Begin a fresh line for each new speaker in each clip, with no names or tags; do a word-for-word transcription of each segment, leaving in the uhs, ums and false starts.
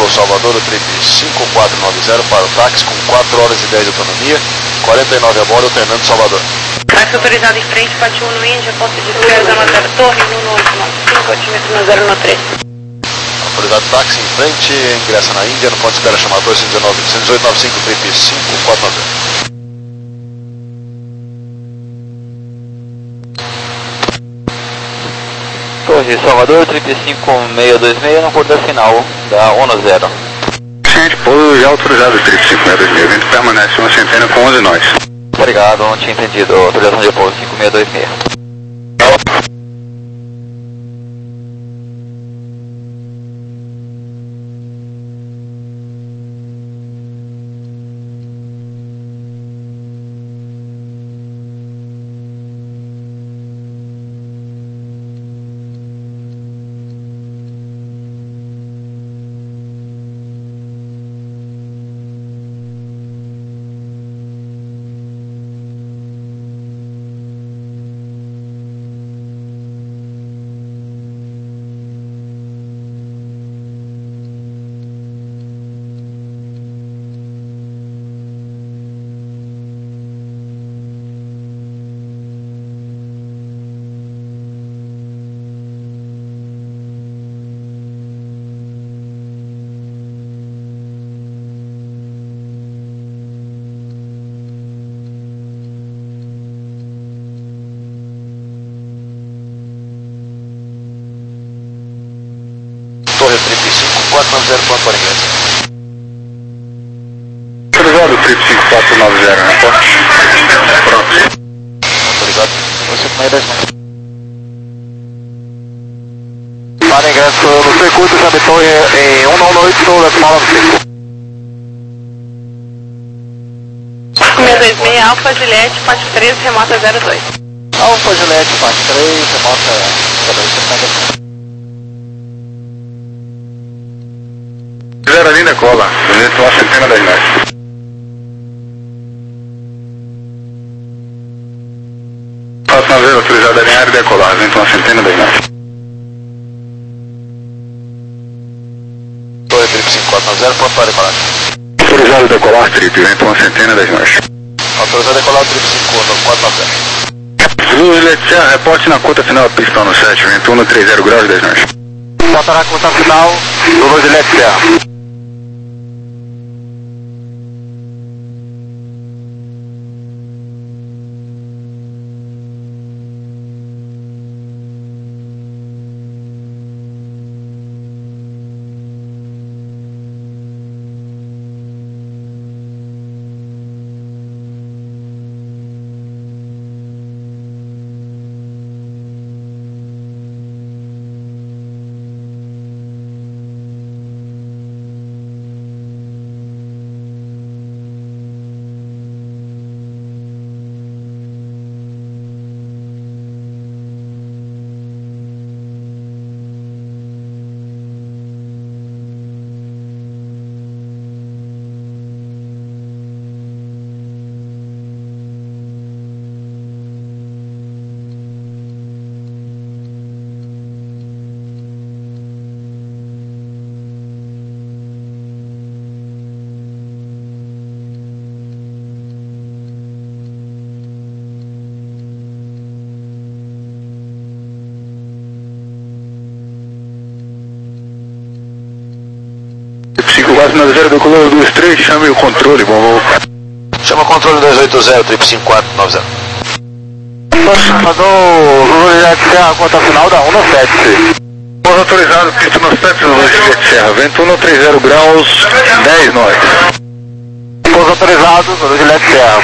Salvador, o trip cinco quatro nove zero para o táxi com quatro horas e dez de autonomia, quarenta e nove a bordo, Fernando Salvador.
Táxi autorizado em frente, Pati um no Índia, posto de espera da Matéria Torre, um oito nove cinco, altímetro no zero um três.
Autorizado táxi em frente, ingressa na Índia, no ponto de espera chamador cento e dezoito nove cinco, trip cinco quatro nove zero.
Torre Salvador, trip cinco seis dois seis, no corredor final da ONU zero.
Gente, pouso já autorizado, trip cinco seis dois seis, o vento permanece uma centena com onze nós.
Obrigado, não tinha entendido. Autorização de pouso cinco seis dois seis.
Torre trip cinco quatro nove zero, ponto para inglês.
Autorizado, trip cinco quatro nove zero, né? Pronto.
Autorizado.
cinco seis dois seis. Para ingresso no circuito, chave torre em um nove oito, decimal cinco.
cinco seis dois seis, Alfa Juliette, Pati treze, remota zero dois.
Alfa Juliette, Pati três, remota zero dois.
Zero linda cola, o vento uma centena das nós. quatro nove zero, autorizado a alinhar e decolar, vento uma centena das nós.
Torre trip cinco quatro nove zero, ponto para decolar.
Autorizado a decolar, trip, vento uma centena das nós.
Autorizado a decolar o trip cinco quatro nove zero.
Zulu, Juliette Serra, reporte na conta final, pistão no sete, vento um no trinta graus das nós.
Falta na conta final, Zulu, Juliette Serra.
cinco quatro nove zero, decolou dois três, chame o controle, bom.
Chama o controle dois oito zero, trip cinco quatro nove zero.
Mandou Zulu, Juliette Serra, conta final da ONU sete.
Pouso autorizado, pista no sete, Zulu, Juliette Serra, vento um no trinta graus, dez nós.
Pouso autorizado, Zulu, Juliette Serra.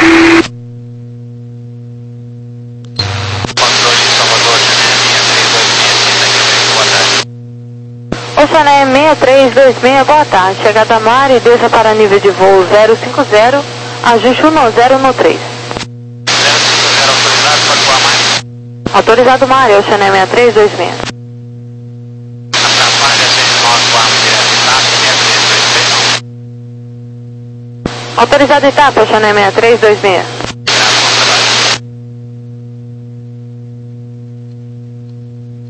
Oceané seis três dois seis, boa tarde. Chegada a Mari, desça para nível de voo zero cinco zero, ajuste um zero no três.
zero cinco zero, autorizado para voar mais.
Autorizado Mari, Oceané seis três dois seis.
Atrapalha seis nove, voamos direto em TAP, seis três dois seis.
Autorizado Itapa, Oceané seis três dois seis.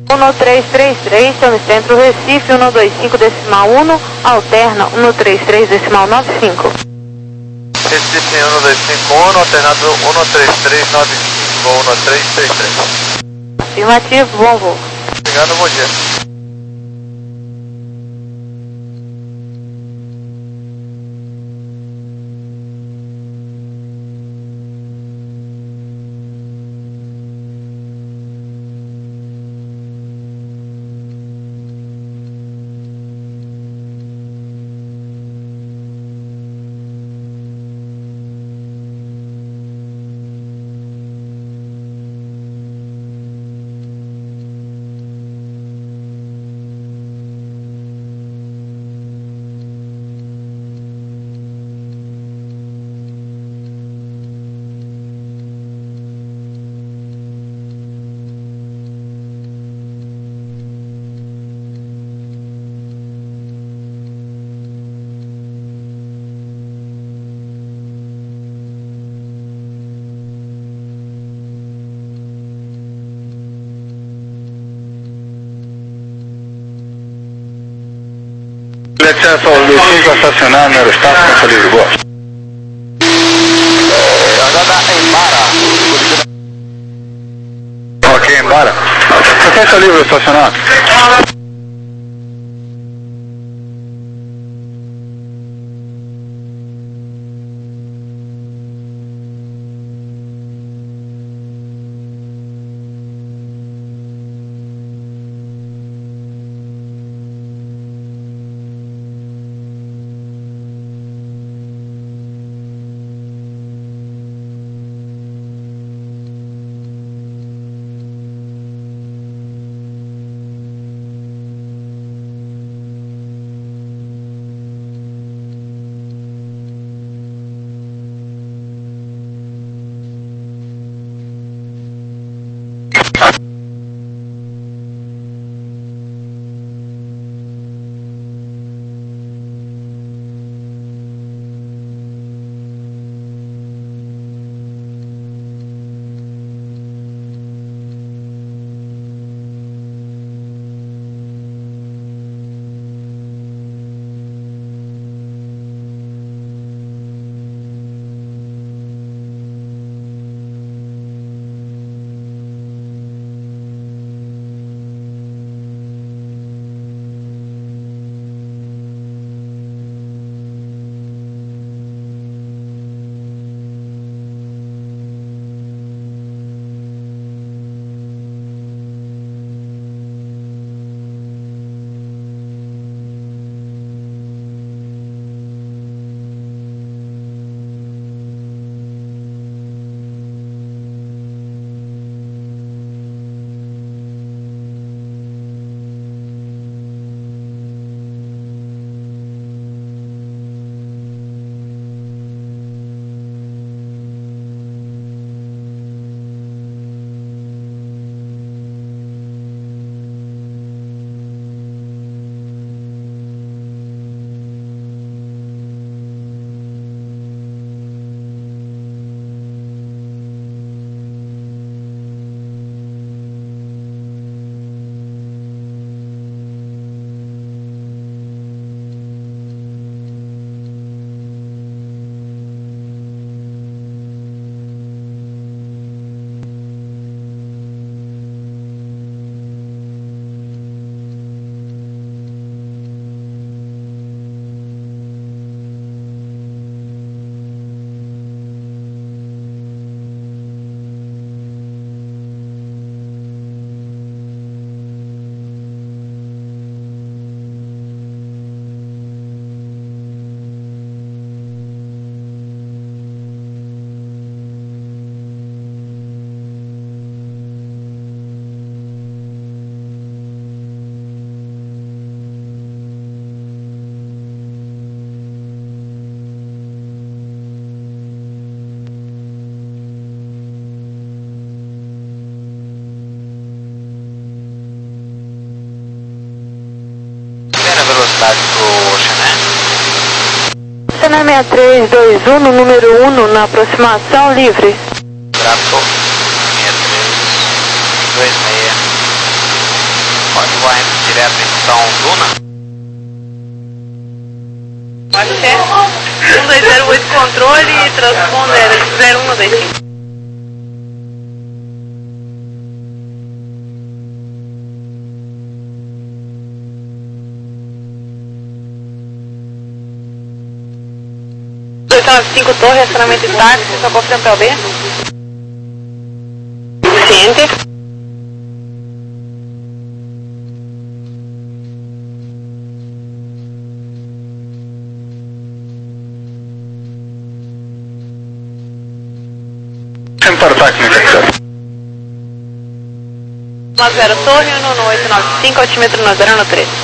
um três três três, chame Centro Recife, um dois cinco decimal um, alterna um três três decimal nove cinco.
Recife um dois cinco um, alternado um três três nove cinco, um três três três.
Afirmativo, bom voo.
Obrigado, bom dia.
Licença, o Luiz cinco a estacionar no aerostato com essa livre, boa.
Agora Embara.
Ok, Embara. Licença livre estacionar.
Cena seis três dois um, no número um, na aproximação livre.
Trato seis três dois seis.
voar direto então Duna?
Pode ser. um dois zero oito controle e transponder zero um dois cinco. dois nove cinco torre, acionamento de táxi, só confirma para o B. Ciente.
Sempre para o táxi, né, capitão?
um zero torre, um oito nove cinco, altímetro no zero no três.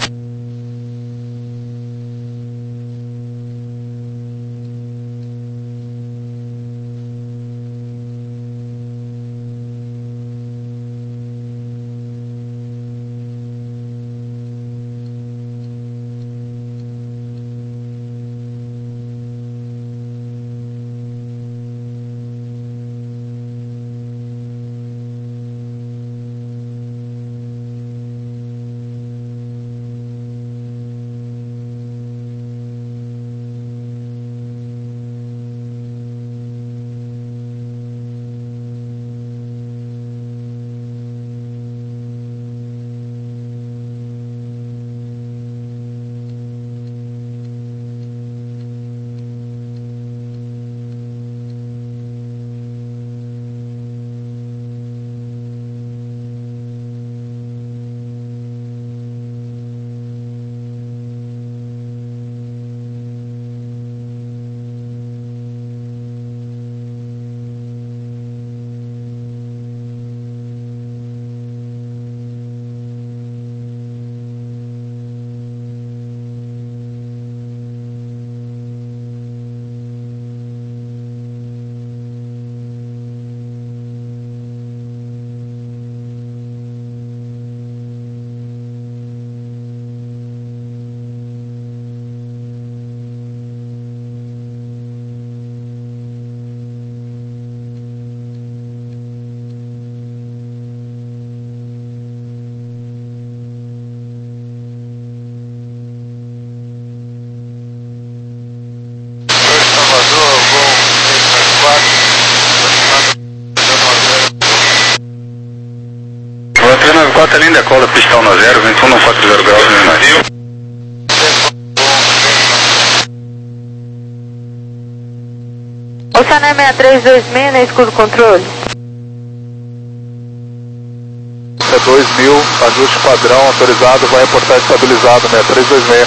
três nove quatro, além da cola, pistão no zero, vento um não quatro zero graus no navio.
Oceané seis três dois seis, na escudo controle.
É dois mil, ajuste padrão autorizado, vai reportar estabilizado, seis três dois seis.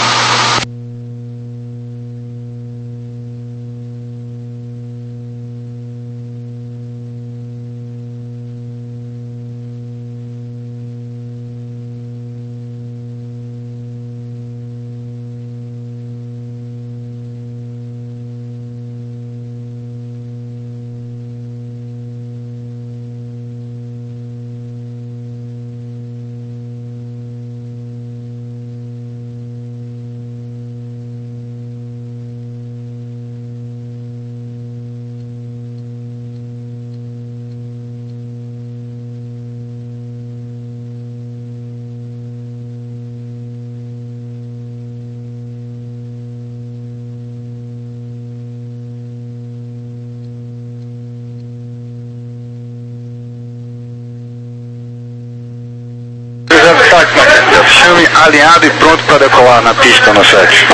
Chame alinhado e pronto para decolar na pista no sete.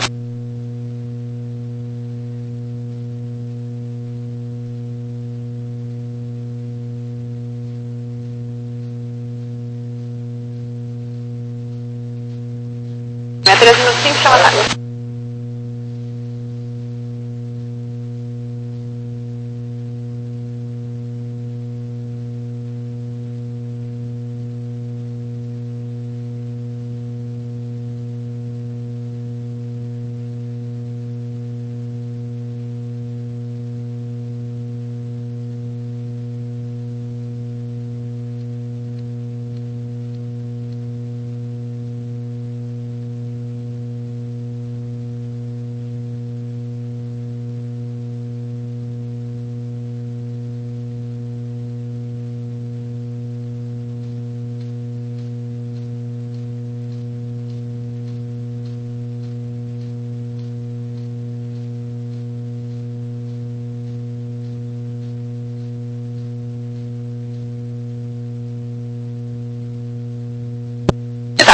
seis três um cinco, chama táxi.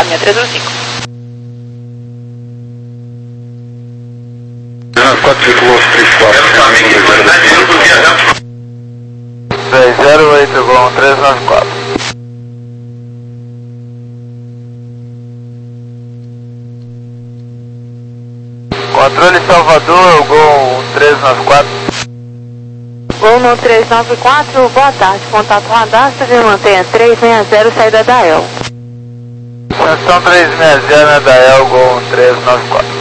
linha três zero cinco.
quatro circulou três quatro.
dez zero oito, Gol três nove quatro. Controle Salvador, Gol três nove quatro.
Gol no três nove quatro, boa tarde. Contato radastro e mantenha três seis zero, saída da E L.
Estação três seis zero da E L, Gol três nove quatro.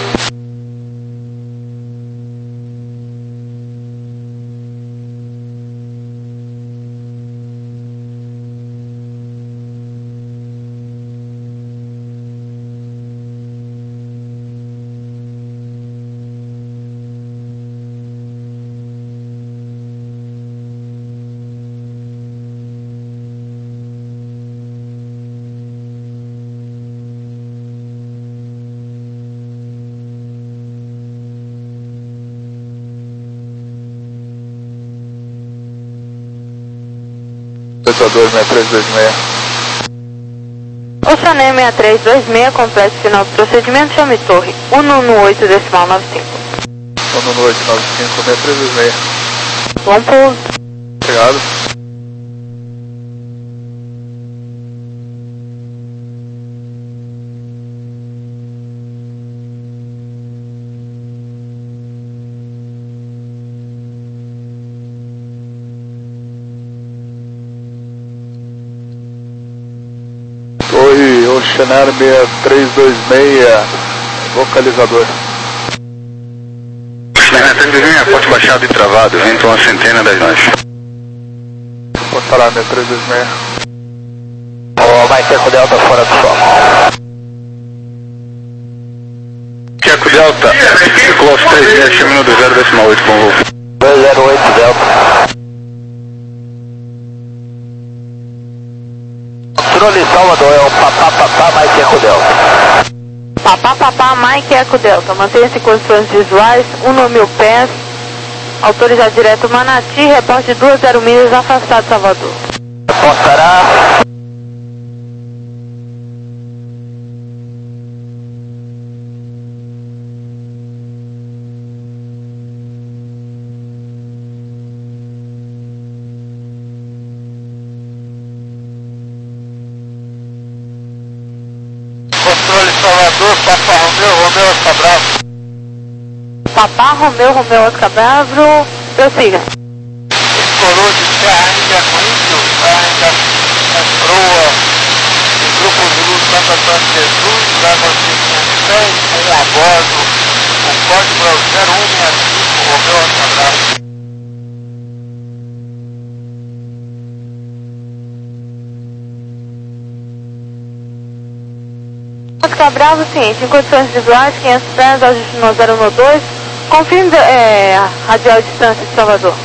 Pensador seis três dois seis.
Oceaneia seis três dois seis, complete final do procedimento, chame torre um um oito decimal nove cinco.
um um oito nove cinco, seis três dois seis.
Bom pouso.
Obrigado. Torre Oceaneia seis três dois seis, localizador. Oceaneia três dois seis, porte baixado e travado, vento uma centena das nós. Pode falar, seis três dois seis.
O Mike Eco Delta fora do sol.
Eco Delta, circulou três seis, chame no dois zero decimal oito, com voo.
dois zero oito Delta. Controle Salvador, é o Papá Papá Mike Eco Delta.
Papá Papá Mike Eco Delta, mantenha-se em condições visuais, um mil pés, autorizado direto Manati, reporte duas zero milhas, afastado Salvador.
Reportará. Controle Salvador, Papa Romeu, Romeu Oscar Bravo.
Papá Romeu, Romeu Oscar Bravo, prossiga.
Coroa de terra ainda com índio, ainda com proa, o grupo de luz Santo Antônio de Jesus, leva quinhentos pés, um a bordo, o código é o zero um seis cinco, Romeu Oscar Bravo.
Oscar Bravo, ciente, em condições visuais, quinhentos pés, ajuste no zero um dois, confirme é, a radial distância de Salvador.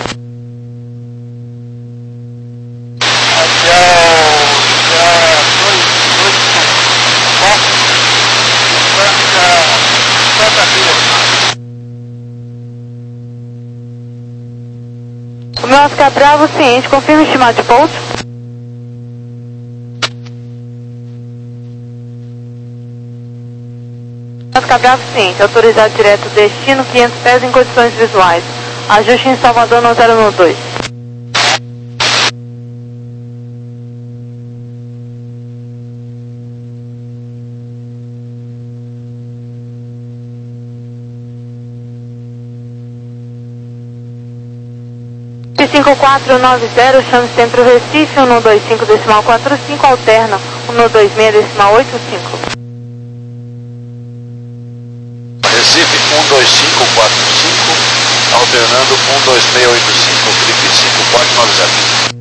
O meu Oscar Bravo, ciente, confirme o estimado de pouso. Oscar Bravo, ciente, autorizado direto destino, quinhentos pés em condições visuais. Ajuste em Salvador no zero um dois. cinco quatro nove zero, chame Centro Recife, um dois cinco decimal quatro cinco, alterna um dois seis decimal oito cinco.
Recife um dois cinco quatro cinco, alternando um dois seis oito cinco, clipe cinco quatro nove zero.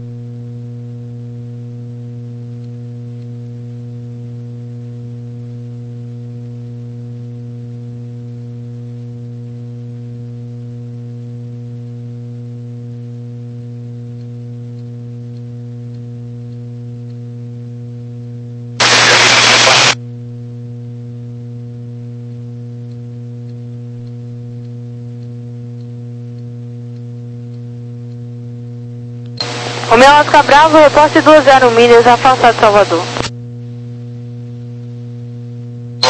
O meu Oscar Bravo, reporte duas zero milhas, afastado de Salvador.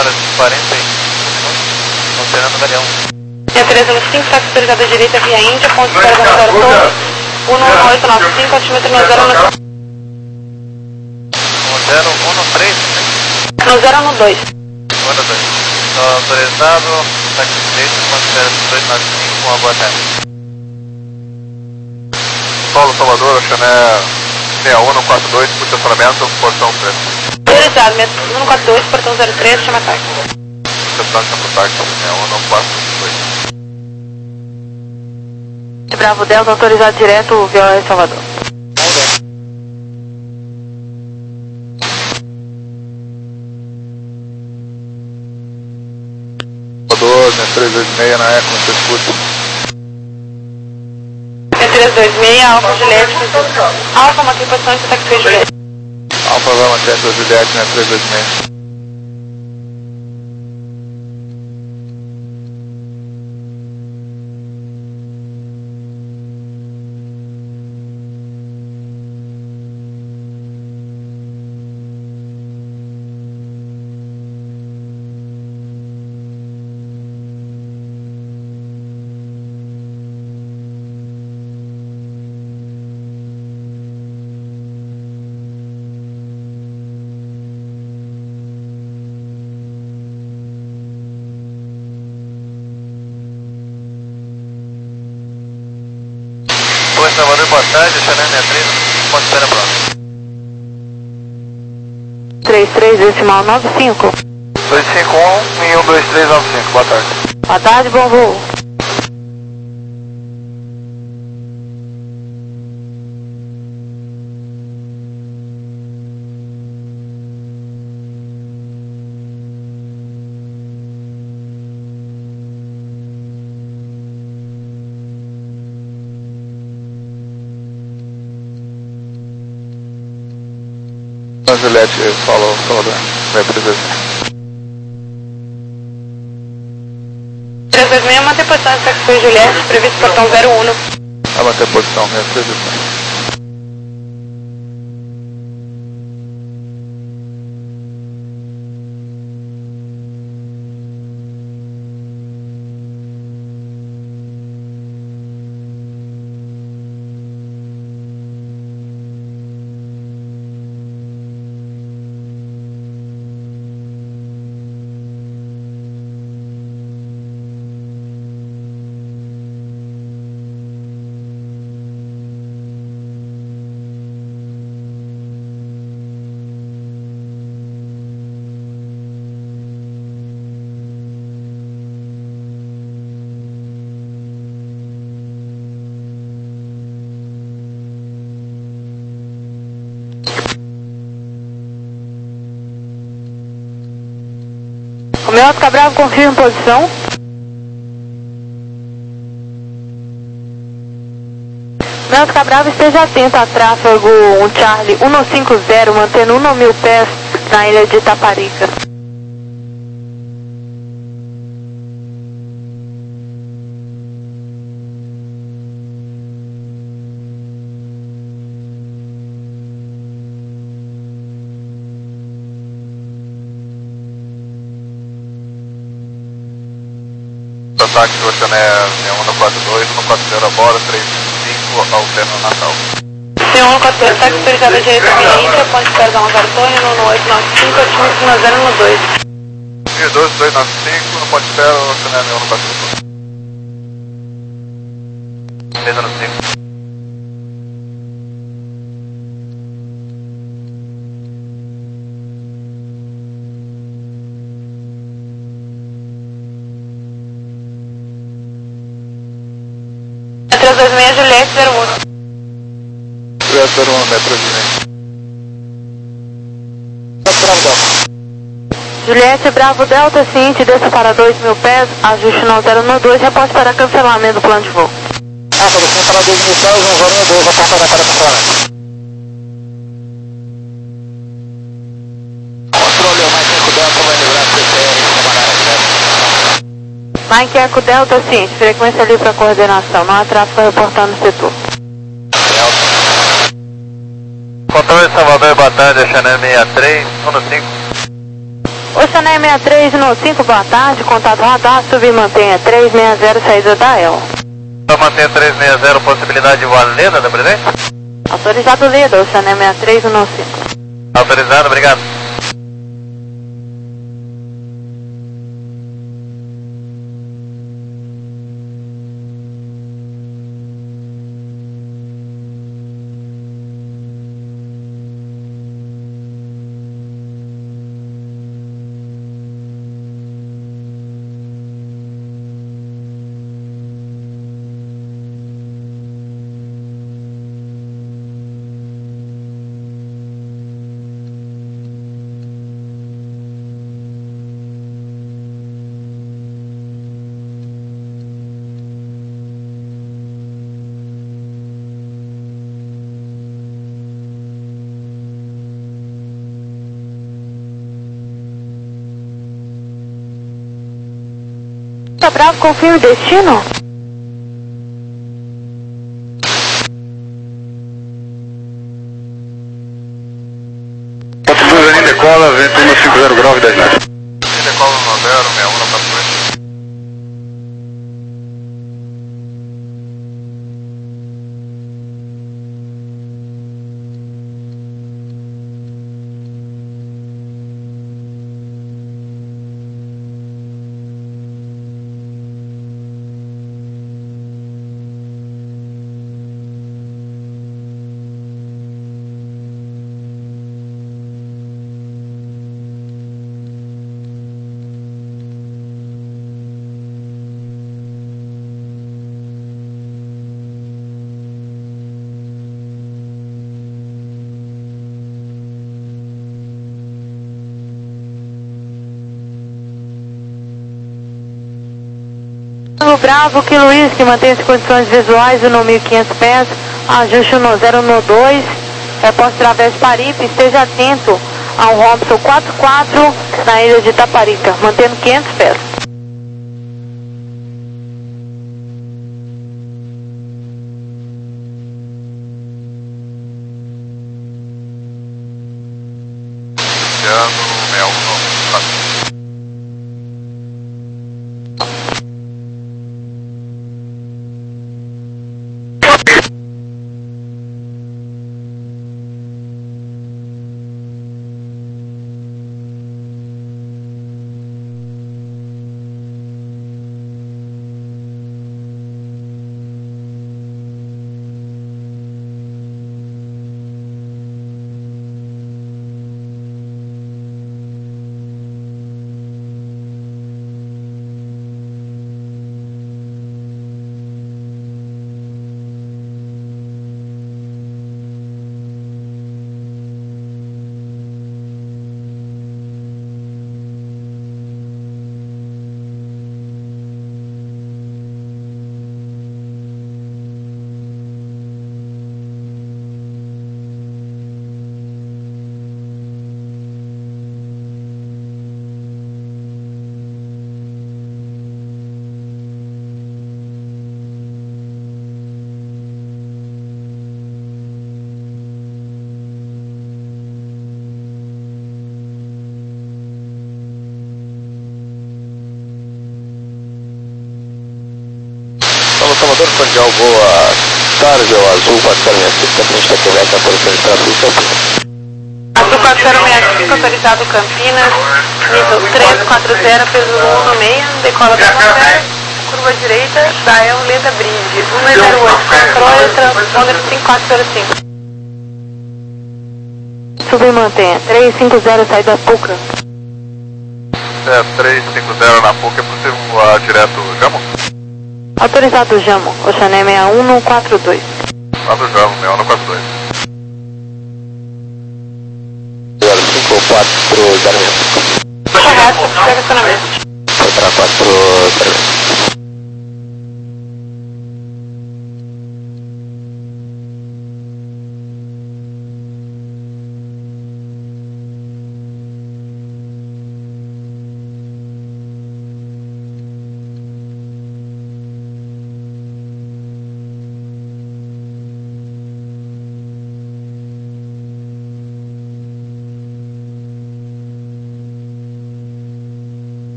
horas e quarenta e minutos, alterando Galeão.
Linha três um cinco, táxi autorizado à direita via Índia, ponto de espera da Nova Torre, um um oito nove cinco, altímetro no zero no...
No zero um no três,
No zero no dois.
um no dois. Então, autorizado, táxi direito, ponto de espera dois nove cinco, uma boa tarde. Paulo Salvador, Chané seis um quatro dois, por estacionamento, portão três.
Autorizado, um quatro dois, portão zero três, chama táxi.
Estacionamento por táxi, seis um quatro dois.
Bravo Delta, autorizado direto, V O S Salvador.
Salvador, minha três dois seis na Eco, você escuta.
três dois seis, Alfa Juliette, Alfa, uma posição de táxi Juliette.
Alfa Lama, Delta Juliette, minha três dois seis.
Oi, Salvador, boa tarde, Chané sessenta e três, ponto de espera próximo.
três três decimal nove cinco.
dois cinco um e um dois três nove cinco, boa tarde.
Boa tarde, bom voo.
Juliette, falou, Salvador, minha três dois seis.
três dois seis, manter posição de táxi Juliette, previsto portão zero um.
Vai manter posição, minha três dois seis.
Romeu Alto Cabral, confirma posição. Romeu Alto Cabral, esteja atento a tráfego um Charlie cento e cinquenta, mantendo um mil pés na ilha de Itaparica.
Táxi do Chané um quatro dois, um quatro zero a bordo, três cinco, alterno Natal.
C um quatro dois, táxi autorizado à direita via Índia, ponto de espera da Nova Torre, no oito nove cinco, altímetro no zero no dois.
doze dois nove cinco, no ponto de espera, o Chané um quatro dois. três no cinco.
três dois seis, Juliette zero um.
Juliette zero um, minha três dois seis.
Juliette Bravo Delta, ciente, desça para dois mil pés, ajuste no zero no dois, reporte para cancelamento do plano de voo.
Ah, para descer para dois mil pés, um zero no dois, reporte para cancelamento. Controle, o Mike Eco Delta vai livrar C P R, camarada.
Mike Eco Delta, ciente, frequência livre para coordenação, não há tráfego reportando no setor.
Controle Salvador, boa tarde, Chané sessenta e três, um cinco.
Oceaneia sessenta e três no cinco, boa tarde, contato radar, submantenha três seis zero, saída da E L.
Mantenha três seis zero, possibilidade de voar Leda, da presente?
Autorizado Leda, Oceaneia sessenta e três no cinco.
Autorizado, obrigado.
Tá bravo, confirme destino?
Ponto dois ainda decola, vento um cinco zero grau e dez metros.
Decola no zero, sessenta e um na patrulha.
Tango Bravo, Kilo Luiz, que mantém as condições visuais no mil e quinhentos pés, ajuste no zero no dois, reposte Través Paripe, esteja atento ao Robson quatro quatro na ilha de Taparica, mantendo quinhentos pés.
Oceano sessenta e um no quatro.
Salvador Pandial, boa tarde, ao Azul quatro zero seis cinco, frente da Quebec, autorizado tráfego Campinas.
Azul quatro zero seis cinco, autorizado Campinas, nível três quatro zero, peso um no meio, decola da Nova, curva direita, da E L Leda Brinde, um zero oito, controle, transponder cinco quatro zero cinco. Submantenha, três cinco zero, saída Pucra.
É, três cinco zero na P U C, é possível voar direto Jamo?
Autorizado Jamo, Oceaneia sessenta e um no quatro dois.
Lá do Jamo, sessenta e um no quatro dois.
zero cinco quatro zero cinco.
Correto, direcionamento.
Contra quatro zero cinco.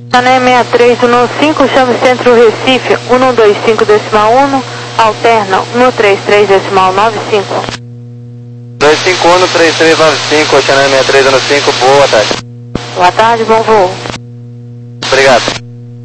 Sané sessenta e três cinco, chame Centro Recife, um dois cinco decimal um, alterna um três três decimal nove cinco.
dois cinco um, três três nove cinco, Sané sessenta e três cinco, boa tarde.
Boa tarde, bom voo.
Obrigado.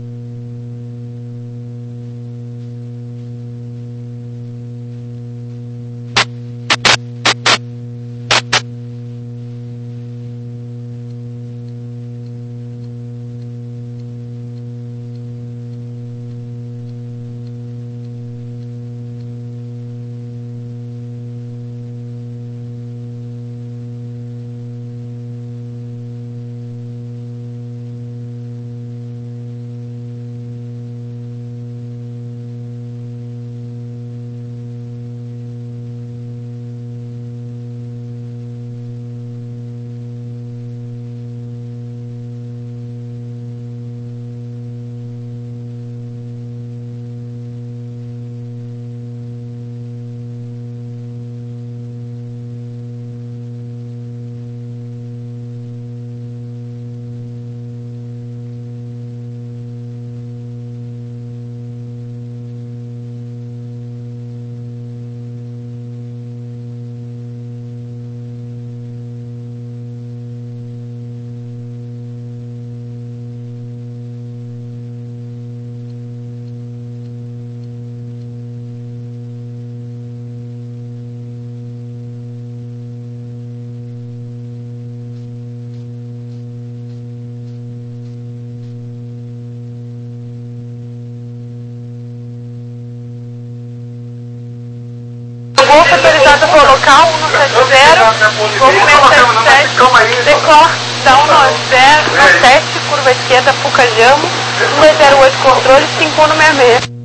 Golf autorizado por local um sete zero, Golf seiscentos e setenta e sete, decor da um sete, curva esquerda, Pucajamo, um dois zero oito controle, cinco um seis seis.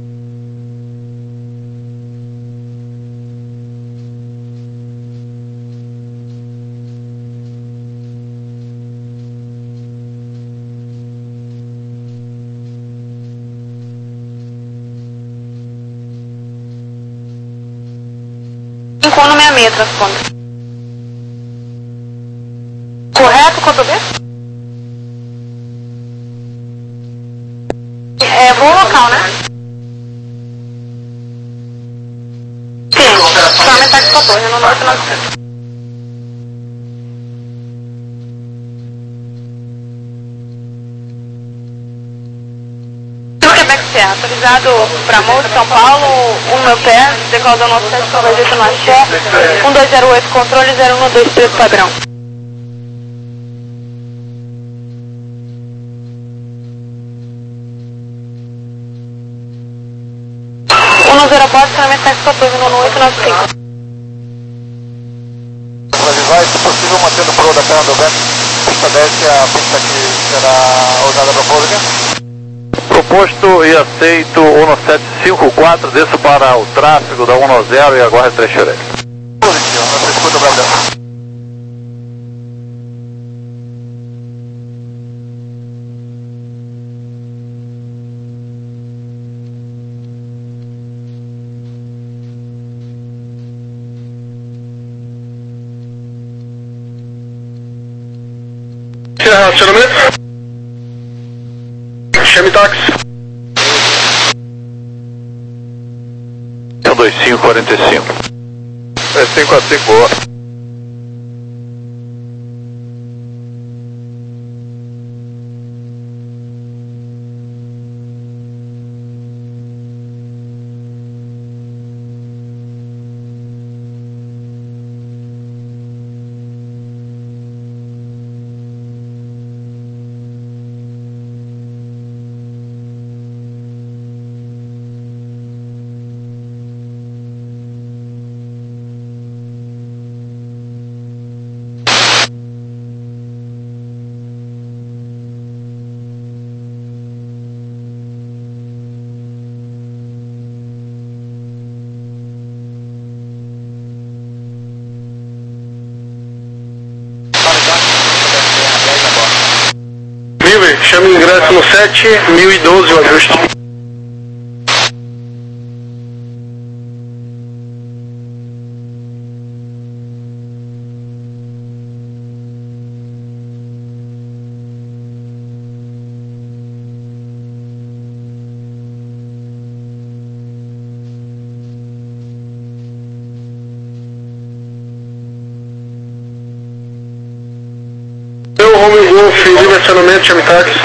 cinco um seis seis, transponda. Correto, quanto B? É voo local, né? Sim, só metade do quatorze, no norte novecentos. Quebec C A, autorizado para Moura, São Paulo, um meu pé, decola do nosso sete, convergência no Axé, um dois zero oito, controle zero um dois três padrão. um zero pode, canamento sete quatorze, nono oito nove cinco.
Vai, se possível, mantendo o flow da perna do vento, pista dez, que é a pista que será usada para pouso.
Proposto e aceito um sete cinco quatro, desço para o tráfego da um zero e agora trecho orelha.
Positivo, não escuta o Gabriel.
Relacionamento? Chame táxi. um dois cinco quatro cinco. É cinco a cinco, boa. Chame ingresso no sete mil e doze, o ajuste.
Tango Golf, livre acionamento, chame táxi.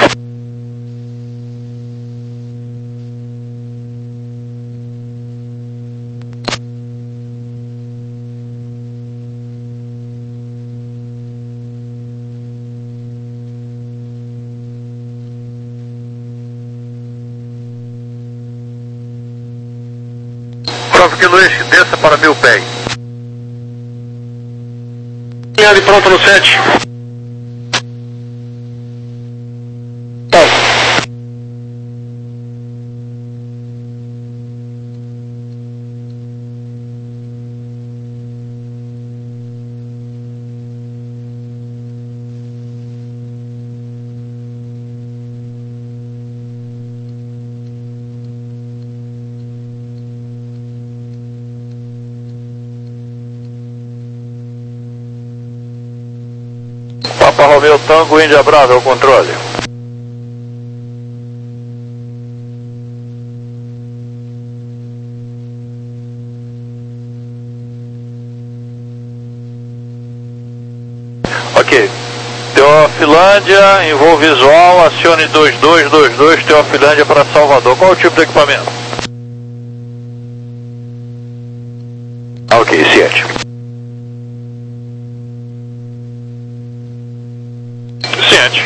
Bravo Kilo Eixo, desça para mil pés.
Linha de pronto no sete.
Papa Romeo Tango, Índia Brava, é o controle. Ok. Teofilândia, em voo visual, acione dois dois dois dois, Teofilândia para Salvador. Qual é o tipo de equipamento? Ok, sete. Ciente.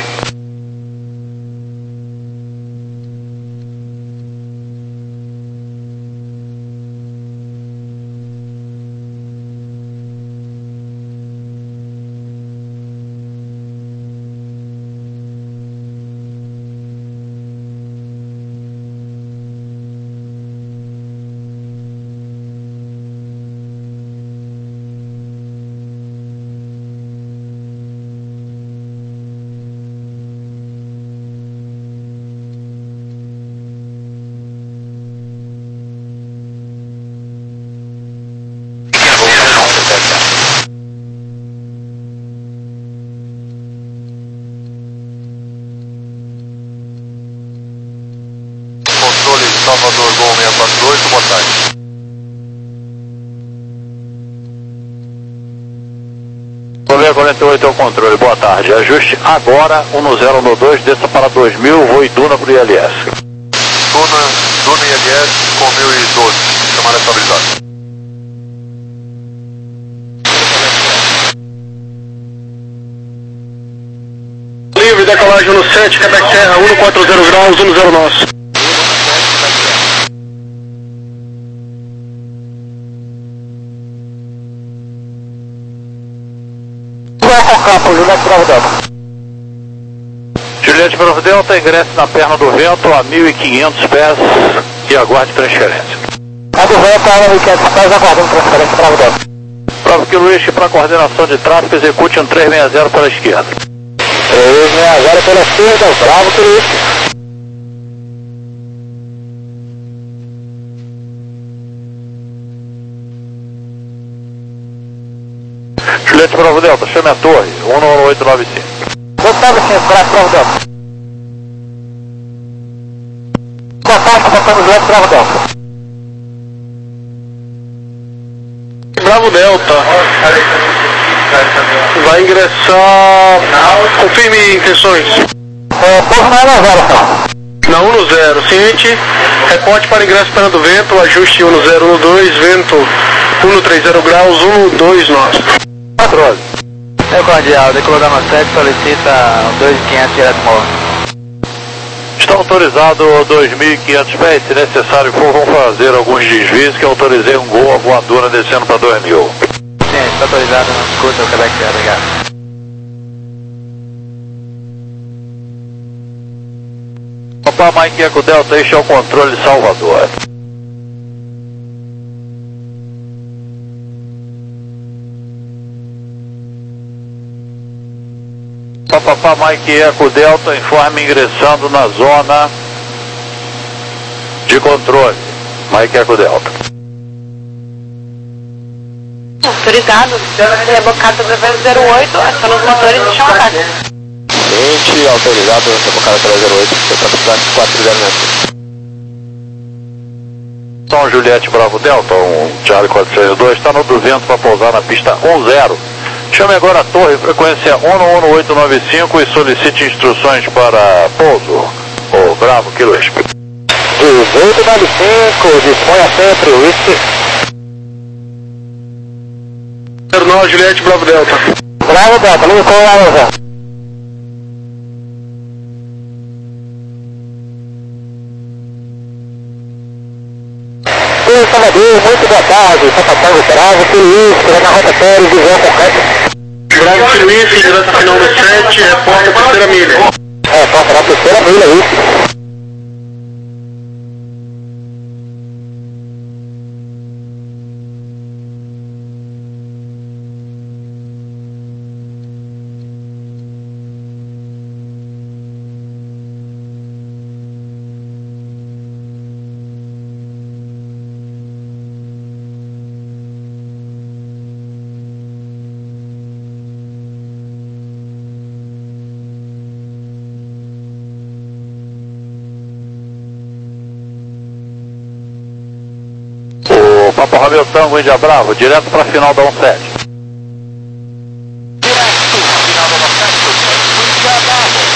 Salvador, Gol seis quatro oito, boa tarde. Goleiro quarenta e oito é o controle, boa tarde. Ajuste agora, um no zero no dois, desça para dois mil, voo e Duna para o I L S.
Duna, Duna I L S com mil e doze, chamada estabilizada.
Livre, decolagem no sete, Quebec Terra, um quatro zero graus, um zero nosso.
Juliette Bravo Delta.
Juliette Bravo Delta, ingresse na perna do vento a mil e quinhentos pés e aguarde transferência.
A do vento a mil e quinhentos pés, aguardando transferência, Bravo Delta.
Bravo Kilo Eixo, para coordenação de tráfego, execute um três seis zero pela esquerda.
três seis zero pela esquerda, Bravo Kilo Eixo.
Juliette Bravo Delta, chame a torre, um oito nove cinco.
dois nove cinco, graças, Bravo Delta. Boa tarde, passamos Juliette Bravo Delta.
Bravo Delta. Vai ingressar. Confirme intenções.
É, pouso na um zero, então.
Na um no zero, seguinte, reporte para ingresso perna do vento, ajuste um no zero, um no dois, vento um no três zero graus, um no dois nosso.
Controle. É o cordial, decolagem no sete, solicita dois mil e quinhentos direto morro.
Está autorizado dois mil e quinhentos pés, se necessário for, vão fazer alguns desvios que autorizei um gol a voadora descendo para dois mil.
Sim, está autorizado, não escuta o Quebec Terra, obrigado.
Papa Mike Eco Delta, este é o controle de Salvador. Papa Mike Eco Delta, informe ingressando na zona de controle. Mike Eco Delta.
Autorizado, rebocado através do zero oito, aciona os motores e chama a carga.
Gente, autorizado, rebocado através do zero oito, foi para quatro zero metros.
Então, Juliette Bravo Delta, um Charlie quatro seis dois, está no do vento para pousar na pista um zero. Chame agora a torre, frequência um um oito nove cinco e solicite instruções para pouso. O Bravo Kilo Whisky.
dezoito nove cinco, disponha sempre, Whisky.
zero nove, Juliette, Bravo Delta.
Bravo Delta, Lincoln Laranja. Oi, Salvador, muito boa tarde. Santa Paulo, Bravo, Kilo Whisky, na rota Pérez, visão completa.
Bravo Kilo Whisky, direto final no sete, reporta a terceira milha.
É, passa na terceira milha, Whisky.
Papo Romeo Tango, Índia Bravo, direto para a final da um sete.
Direto, final da um sete, Índia Bravo.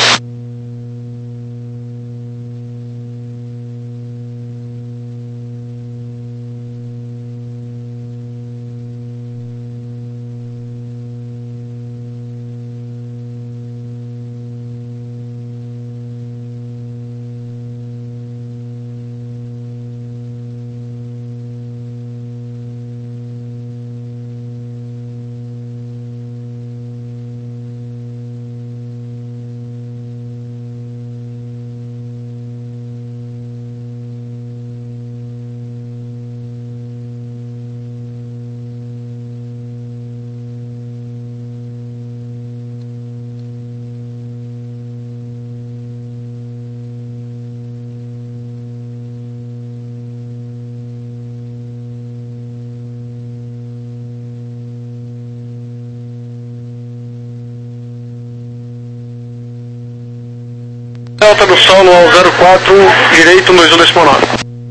Delta do solo ao zero quatro, direito no isolecimento nove.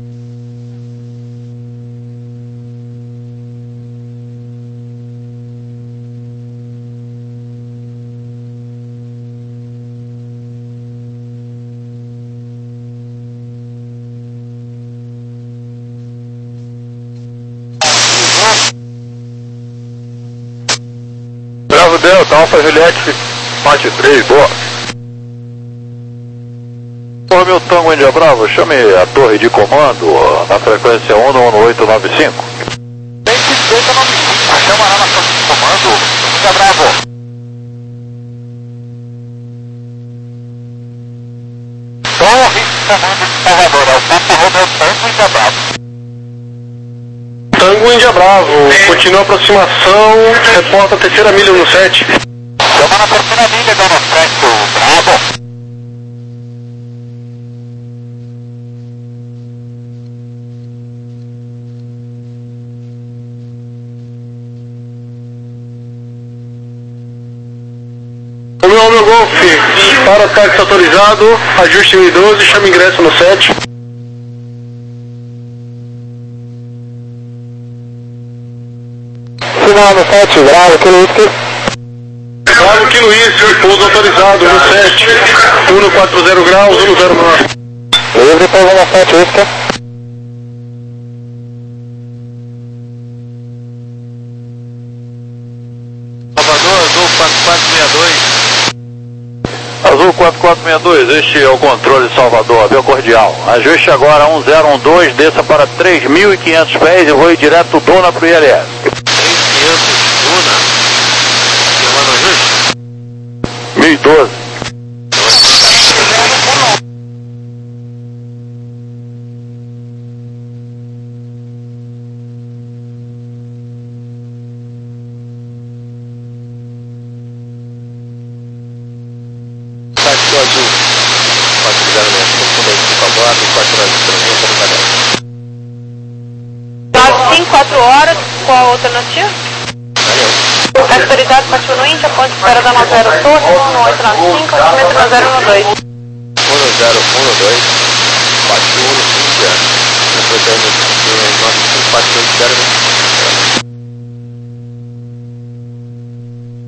Bravo Delta, Alfa Juliette, Mate três, boa. Romeo Tango, Índia Bravo, chame a torre de comando na frequência um um oito nove cinco.
oito nove cinco, chama lá na torre de comando, Índia Bravo. Torre de comando de Salvador, é o Papo Romeo Tango, Índia Bravo.
Tango, Índia Bravo, continua a aproximação, reporta a terceira milha no sete.
Chama na terceira milha, dona Fresco, Bravo.
Romeo, meu Golf, para táxi autorizado, ajuste mil e doze, chama ingresso no sete.
Final no sete, Bravo Kilo Whisky.
Bravo Kilo Whisky, pouso autorizado no sete, um quatro zero graus, um zero nove.
Livre, pouso no sete, Whisky.
Salvador, Azul quatro quatro seis dois. Azul quatro quatro seis dois, este é o controle de Salvador, avião cordial. Ajuste agora um zero um dois, desça para três mil e quinhentos pés e voe direto Duna para o I L S.
três mil e quinhentos, Duna. Chamando ajuste.
mil e doze.
Táxi azul, quatro zero metros, confunda cinco agora, quatro horas de trânsito, no cadastro.
Quase cinco, quatro horas, qual a outra notícia?
Valeu.
Autorizado, partiu no Índia, ponte espera da nove zero Torre, um oito nove cinco, altimento no zero um dois.
um zero um dois, partiu no Índia, transportando nove cinco quatro dois zero.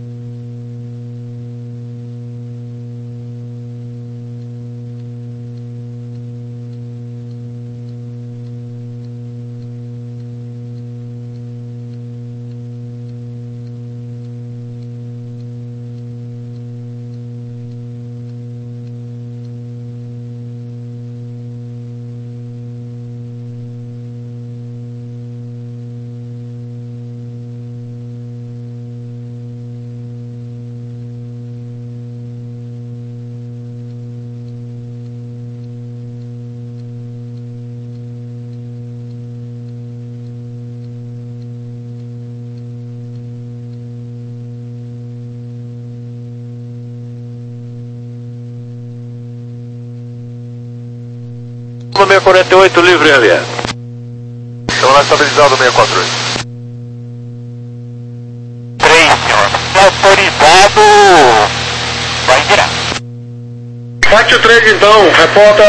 quarenta e oito, livre L E.
Então lá estabilizado seiscentos e quarenta e oito.
três, senhor. Autorizado. Vai virar.
Pátio três então, reporta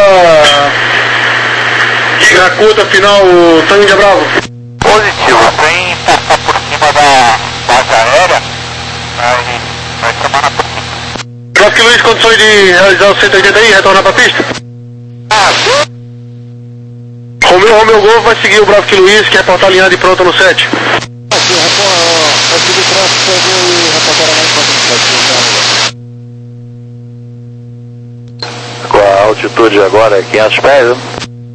Gacuta final Tango de Bravo.
Positivo, sem passar por cima da base aérea, vai, vai tomar na pista.
Bravo Luiz, condições de realizar o cento e oitenta I, retornar para a pista?
Ah,
Romeu, Romeu Golfo vai seguir o Bravo Luiz, que é reportar alinhado e pronto no set.
Aqui, vai seguir tráfego, pegou e reportar alinhado e pronto no set.
Com a altitude agora é quinhentos pés, né?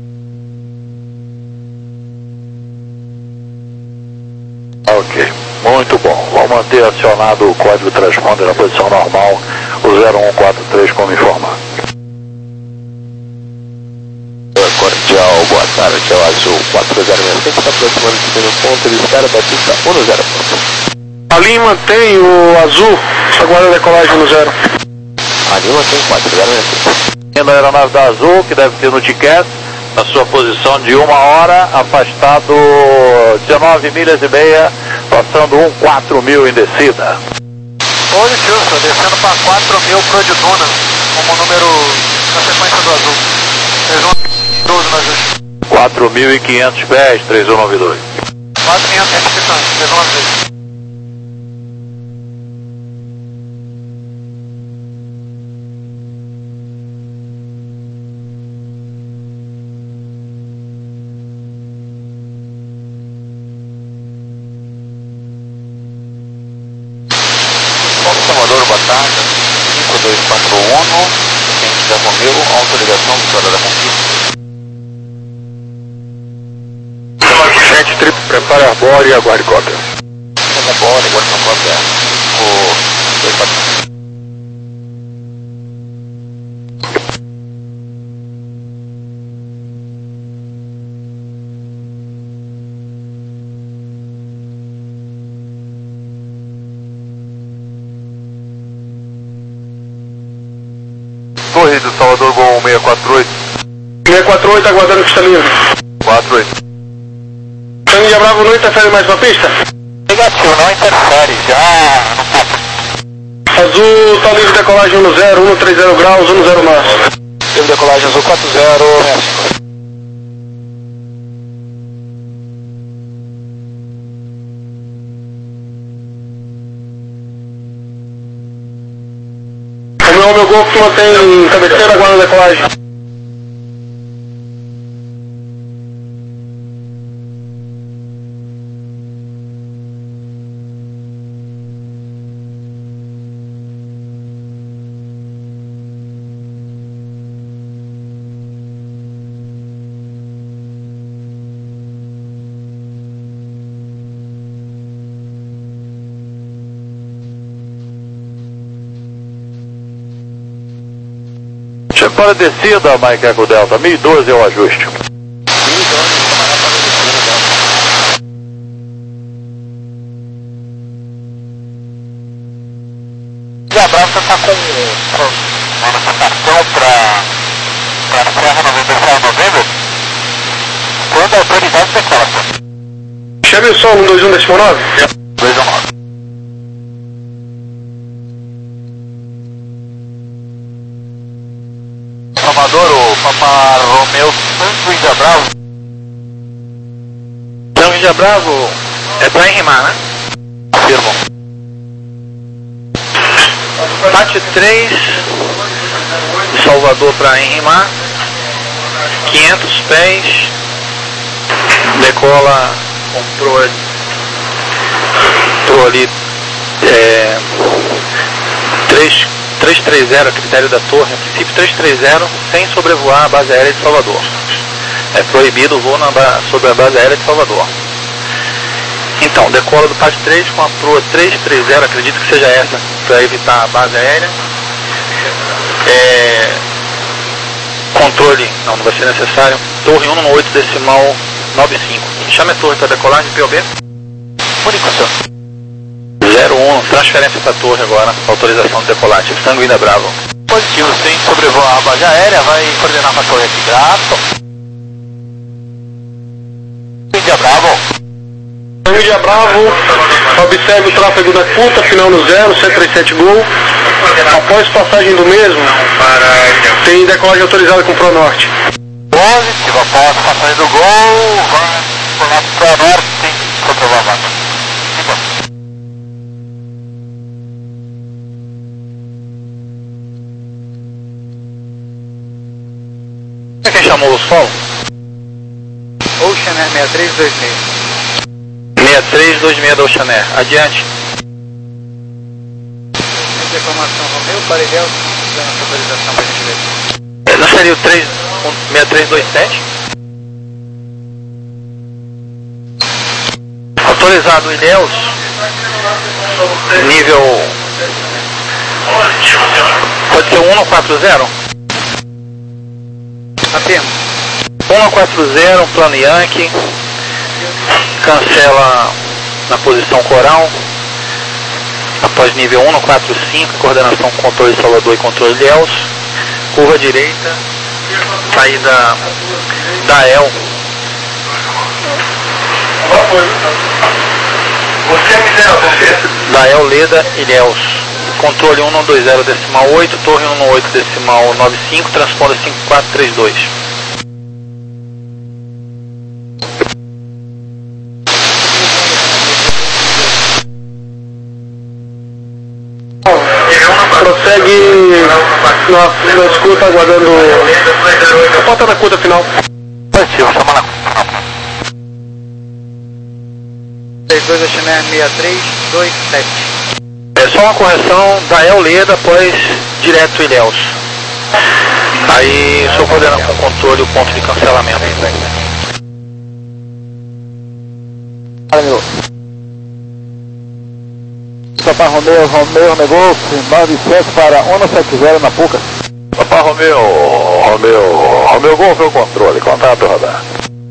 Ok, muito bom. Vamos manter acionado o código transponder na posição normal, o zero um quatro três como informar.
Cordial, boa tarde, é o Azul quatro zero seis cinco, está aproximando do primeiro ponto, ele espera da pista um no zero ponto.
A linha mantém o Azul, aguarda a decolagem no zero.
A linha mantém quatro zero seis cinco.
Indo a aeronave da Azul, que deve ter no ticket, na sua posição de uma hora, afastado dezenove milhas e meia, passando um quatro mil em descida.
Positivo, senhor. Descendo para quatro mil pro de Duna, como número na sequência do Azul. três um doze na justa.
quatro mil e quinhentos pés, três um nove dois.
quatro mil e quinhentos repetantes, três um nove dois.
Salvador, boa tarde, cinco dois quatro um, ciente da Romeu, autorização, vitória da conquista.
Sete triplo, prepare a bordo e aguarde cópia.
Prepare a bordo e aguarde uma cópia. O dois quatro um.
Torre do Salvador, Gol seiscentos e quarenta e oito.
seiscentos e quarenta e oito, aguardando pista livre.
quarenta e oito.
Tango de Bravo não interfere mais na pista?
negativo, não interfere, já não passa.
Azul está livre de decolagem um no zero, um no trinta graus, um no zero máximo.
Livre decolagem Azul quatro zero, México.
O meu Golfo mantém cabeceira, aguarda a decolagem.
Para a descida, Mike Eco Delta, mil e doze é o ajuste.
E a Brava está com uma licitação para a Serra noventa e seis novembro. Quando a autoridade decola?
Chame o som um dois um décimo nove.
dois um nove. Salvador, o Papa Romeu Tango Índia Bravo.
Tango Índia Bravo é para enrimar, né?
Afirmo.
Parte três, Salvador para enrimar, quinhentos pés, decola com proa, proa ali, é, três trezentos e trinta, a critério da torre, a princípio trezentos e trinta, sem sobrevoar a base aérea de Salvador. É proibido o voo na, sobre a base aérea de Salvador. Então, decola do P A S três com a proa trezentos e trinta, acredito que seja essa, para evitar a base aérea. É, controle, não, não vai ser necessário. Torre um no oito decimal noventa e cinco. Chame a torre para decolagem, P O B. Comunicação. zero um, transferência para a torre agora, autorização de decolagem, Tango Índia Bravo.
Positivo, sem sobrevoar a base aérea, vai coordenar para a torre aqui. Grato.
Índia Bravo.
Índia Bravo, observe o tráfego da CUTA, final no zero, cento e trinta e sete Gol. Após passagem do mesmo, tem decolagem autorizada com o Pronorte.
Positivo, após passagem do Gol, vai para o Pronorte, tem que comprovar a vaga.
Quem chamou o solo?
Ocean Air seis três dois seis.
seis três dois seis da Ocean Air. Adiante.
Informação Romeu, para Ilhéus, dando essa autorização para a gente ver.
Não seria o seis três dois sete? Autorizado Ilhéus. Nível... Pode ser o um quatro zero?
Afirma.
um quatro zero, plano Yankee. Cancela na posição coral. Após nível um quatro cinco, coordenação com controle de Salvador e controle de Ilhéus. Curva direita. Saída da E L. Da E L Leda Ilhéus. Controle um dois zero decimal oito, torre um oito decimal nove cinco, transponder cinco quatro três dois.
Prossegue na, na escuta, aguardando a porta da CUTA final.
Positivo, chama na
seis dois Ocean Air seis três dois sete.
É só uma correção da E L Leda após direto Ilhéus. Aí só coordenando com o controle o ponto de cancelamento.
Papa Romeu, Romeu, Negolf, nove sete para um sete zero na Puca.
Papa Romeu, Romeu, Romeu Golf é o controle, contato radar.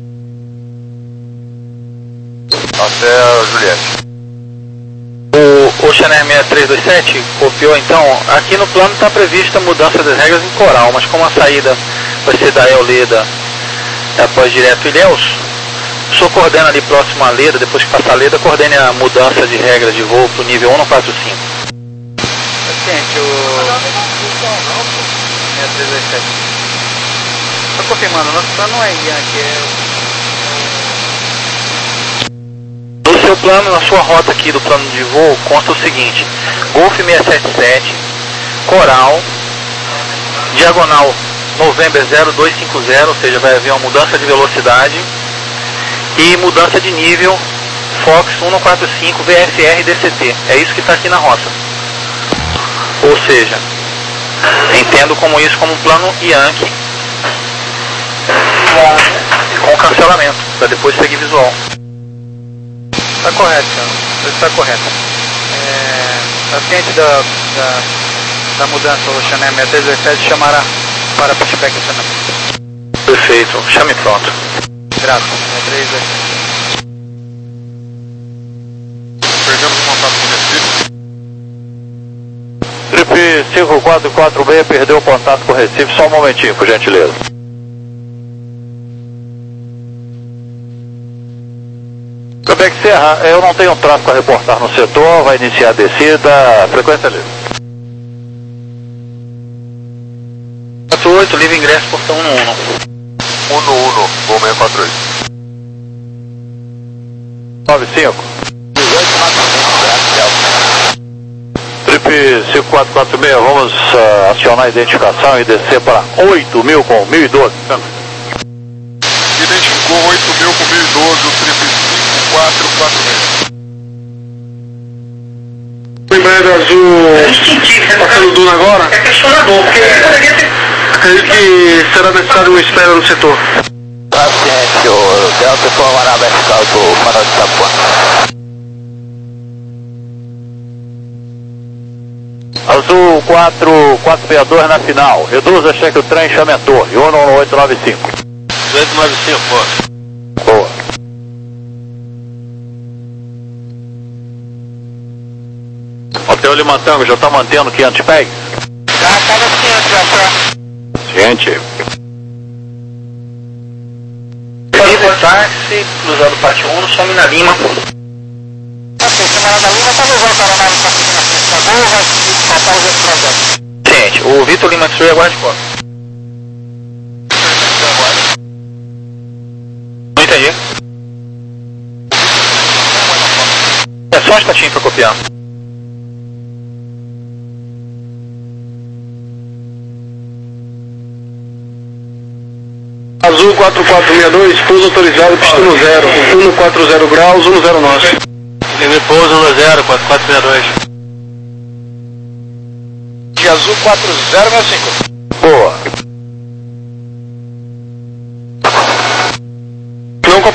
Hotel Juliette.
O Ocean Air seis três dois sete copiou então, aqui no plano está prevista a mudança das regras em coral, mas como a saída vai ser da E L Leda após direto Ilhéus, o senhor coordena ali próximo à Leda, depois que passar a Leda, coordene a mudança de regra de voo para o nível um quatro cinco.
Paciente, o seis três dois sete. Estou confirmando, nosso plano não é Yankee, é...
No seu plano, na sua rota aqui do plano de voo, consta o seguinte: Golf seis sete sete, Coral, diagonal November zero dois cinco zero, ou seja, vai haver uma mudança de velocidade e mudança de nível Fox um quatro cinco V F R D C T. É isso que está aqui na rota. Ou seja, entendo como isso como um plano Yankee com cancelamento, para depois seguir visual.
Está correto, senhor. Está correto. É, a ciente da, da, da mudança do Ocean Air seis três dois sete chamará para pushback e treinamento.
Perfeito, chame pronto.
Graças, seis três dois sete.
Perdemos o contato com o Recife.
Trip cinco quatro quatro seis perdeu o contato com o Recife, só um momentinho, por gentileza. Quebec Serra, eu não tenho tráfego a reportar no setor, vai iniciar a descida, frequência livre. quatro oito, livre ingresso, portão um um.
um no um, Gol seis quatro oito.
nove cinco. Trip cinco quatro quatro seis, vamos uh, acionar a identificação e descer para oito mil com mil e doze.
Identificou oito mil com mil e doze, o Trip cinco quatro quatro seis.
Lembrando azul passando Duna agora. É questionador, porque poderia ter. Acredito que será necessário uma espera no setor.
Paciente, o Delta formará vertical do farol de Itapuã.
Azul quatro quatro seis dois na final, reduza, cheque o trem, chame a torre, um oito nove cinco.
oito nove cinco, boa.
Boa. Hotel Lima Tango, já está mantendo quinhentos pés?
Já está no quinhentos, já está.
Gente.
táxi, cruzado parte um, some na Lima.
Ok, Camarada Lima, tá levando para a nave para aqui na frente da Gol, vai faltar os outros projetos.
Gente, o Vitor Lima X-Ray agora de costa. Não entendi. É só um instantinho para copiar.
Azul quatro quatro seis dois, pouso autorizado, pistão zero, um quatro zero graus, um zero nove.
Livre pouso um zero, quatro quatro seis dois.
De Azul quatro zero seis cinco.
Boa.